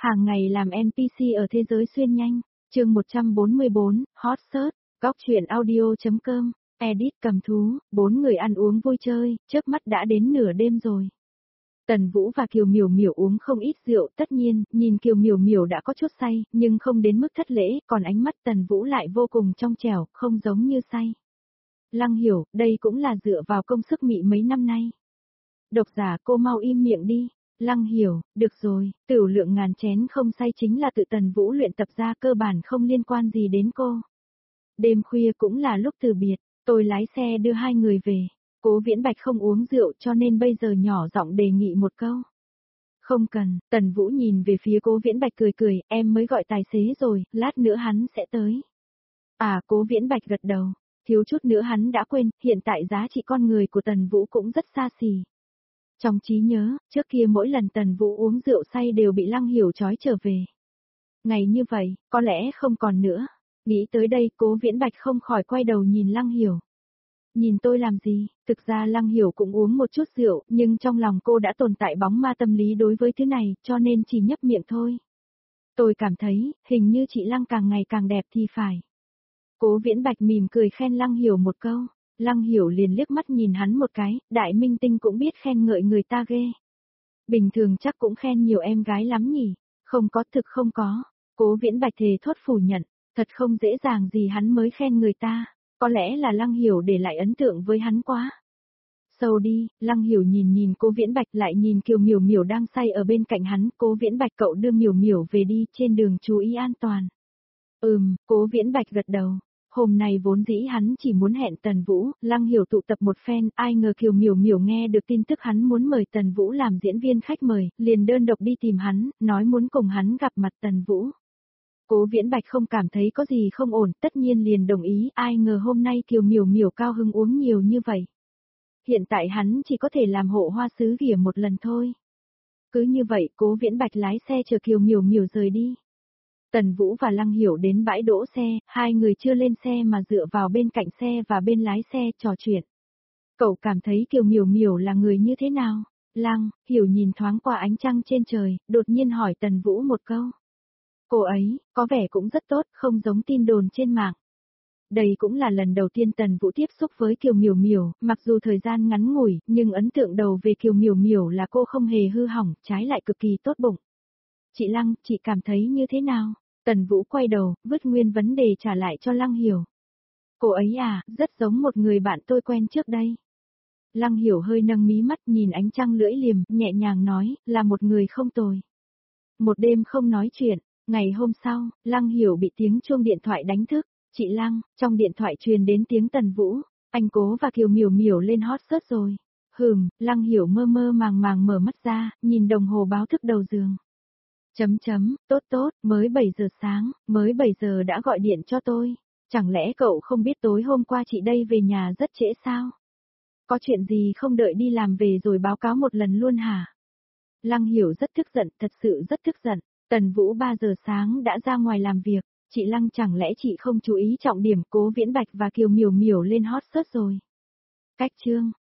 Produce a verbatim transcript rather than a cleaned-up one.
Hàng ngày làm en pê xê ở thế giới xuyên nhanh. Chương một trăm bốn mươi bốn, Hot Search, góc truyện audio.com, edit cầm thú, bốn người ăn uống vui chơi, chớp mắt đã đến nửa đêm rồi. Tần Vũ và Kiều Miểu Miểu uống không ít rượu, tất nhiên, nhìn Kiều Miểu Miểu đã có chút say, nhưng không đến mức thất lễ, còn ánh mắt Tần Vũ lại vô cùng trong trẻo, không giống như say. Lăng Hiểu, đây cũng là dựa vào công sức mị mấy năm nay. Độc giả, cô mau im miệng đi. Lăng Hiểu, được rồi, tửu lượng ngàn chén không say chính là tự Tần Vũ luyện tập ra, cơ bản không liên quan gì đến cô. Đêm khuya cũng là lúc từ biệt, tôi lái xe đưa hai người về. Cố Viễn Bạch không uống rượu cho nên bây giờ nhỏ giọng đề nghị một câu. Không cần, Tần Vũ nhìn về phía Cố Viễn Bạch cười cười, em mới gọi tài xế rồi, lát nữa hắn sẽ tới. À, Cố Viễn Bạch gật đầu, thiếu chút nữa hắn đã quên, hiện tại giá trị con người của Tần Vũ cũng rất xa xỉ. Trong trí nhớ, trước kia mỗi lần Tần Vũ uống rượu say đều bị Lăng Hiểu trói trở về. Ngày như vậy, có lẽ không còn nữa. Nghĩ tới đây, Cố Viễn Bạch không khỏi quay đầu nhìn Lăng Hiểu. Nhìn tôi làm gì, thực ra Lăng Hiểu cũng uống một chút rượu, nhưng trong lòng cô đã tồn tại bóng ma tâm lý đối với thứ này, cho nên chỉ nhấp miệng thôi. Tôi cảm thấy, hình như chị Lăng càng ngày càng đẹp thì phải. Cố Viễn Bạch mỉm cười khen Lăng Hiểu một câu. Lăng Hiểu liền liếc mắt nhìn hắn một cái, đại minh tinh cũng biết khen ngợi người ta ghê. Bình thường chắc cũng khen nhiều em gái lắm nhỉ, không có thực không có. Cố Viễn Bạch thề thốt phủ nhận, thật không dễ dàng gì hắn mới khen người ta, có lẽ là Lăng Hiểu để lại ấn tượng với hắn quá. Sâu đi, Lăng Hiểu nhìn nhìn Cố Viễn Bạch lại nhìn Kiều Miểu Miểu đang say ở bên cạnh hắn, Cố Viễn Bạch cậu đưa Miểu Miểu về đi, trên đường chú ý an toàn. Ừm, Cố Viễn Bạch gật đầu. Hôm nay vốn dĩ hắn chỉ muốn hẹn Tần Vũ, Lăng Hiểu tụ tập một phen, ai ngờ Kiều Miểu Miểu nghe được tin tức hắn muốn mời Tần Vũ làm diễn viên khách mời, liền đơn độc đi tìm hắn, nói muốn cùng hắn gặp mặt Tần Vũ. Cố Viễn Bạch không cảm thấy có gì không ổn, tất nhiên liền đồng ý, ai ngờ hôm nay Kiều Miểu Miểu cao hứng uống nhiều như vậy. Hiện tại hắn chỉ có thể làm hộ hoa sứ ghỉa một lần thôi. Cứ như vậy, Cố Viễn Bạch lái xe chờ Kiều Miểu Miểu rời đi. Tần Vũ và Lăng Hiểu đến bãi đỗ xe, hai người chưa lên xe mà dựa vào bên cạnh xe và bên lái xe trò chuyện. Cậu cảm thấy Kiều Miểu Miểu là người như thế nào? Lăng, Hiểu nhìn thoáng qua ánh trăng trên trời, đột nhiên hỏi Tần Vũ một câu. Cô ấy, có vẻ cũng rất tốt, không giống tin đồn trên mạng. Đây cũng là lần đầu tiên Tần Vũ tiếp xúc với Kiều Miểu Miểu, mặc dù thời gian ngắn ngủi, nhưng ấn tượng đầu về Kiều Miểu Miểu là cô không hề hư hỏng, trái lại cực kỳ tốt bụng. Chị Lăng, chị cảm thấy như thế nào? Tần Vũ quay đầu, vứt nguyên vấn đề trả lại cho Lăng Hiểu. Cô ấy à, rất giống một người bạn tôi quen trước đây. Lăng Hiểu hơi nâng mí mắt nhìn ánh trăng lưỡi liềm, nhẹ nhàng nói, là một người không tồi. Một đêm không nói chuyện, ngày hôm sau, Lăng Hiểu bị tiếng chuông điện thoại đánh thức. Chị Lăng, trong điện thoại truyền đến tiếng Tần Vũ, anh Cố và Kiều Miểu Miểu lên hot search rồi. Hừm, Lăng Hiểu mơ mơ màng màng mở mắt ra, nhìn đồng hồ báo thức đầu giường. Chấm chấm, tốt tốt, mới bảy giờ sáng, mới bảy giờ đã gọi điện cho tôi. Chẳng lẽ cậu không biết tối hôm qua chị đây về nhà rất trễ sao? Có chuyện gì không đợi đi làm về rồi báo cáo một lần luôn hả? Lăng Hiểu rất tức giận, thật sự rất tức giận. Tần Vũ ba giờ sáng đã ra ngoài làm việc, chị Lăng chẳng lẽ chị không chú ý trọng điểm Cố Viễn Bạch và Kiều Miểu Miểu lên hot search rồi? Cách chương.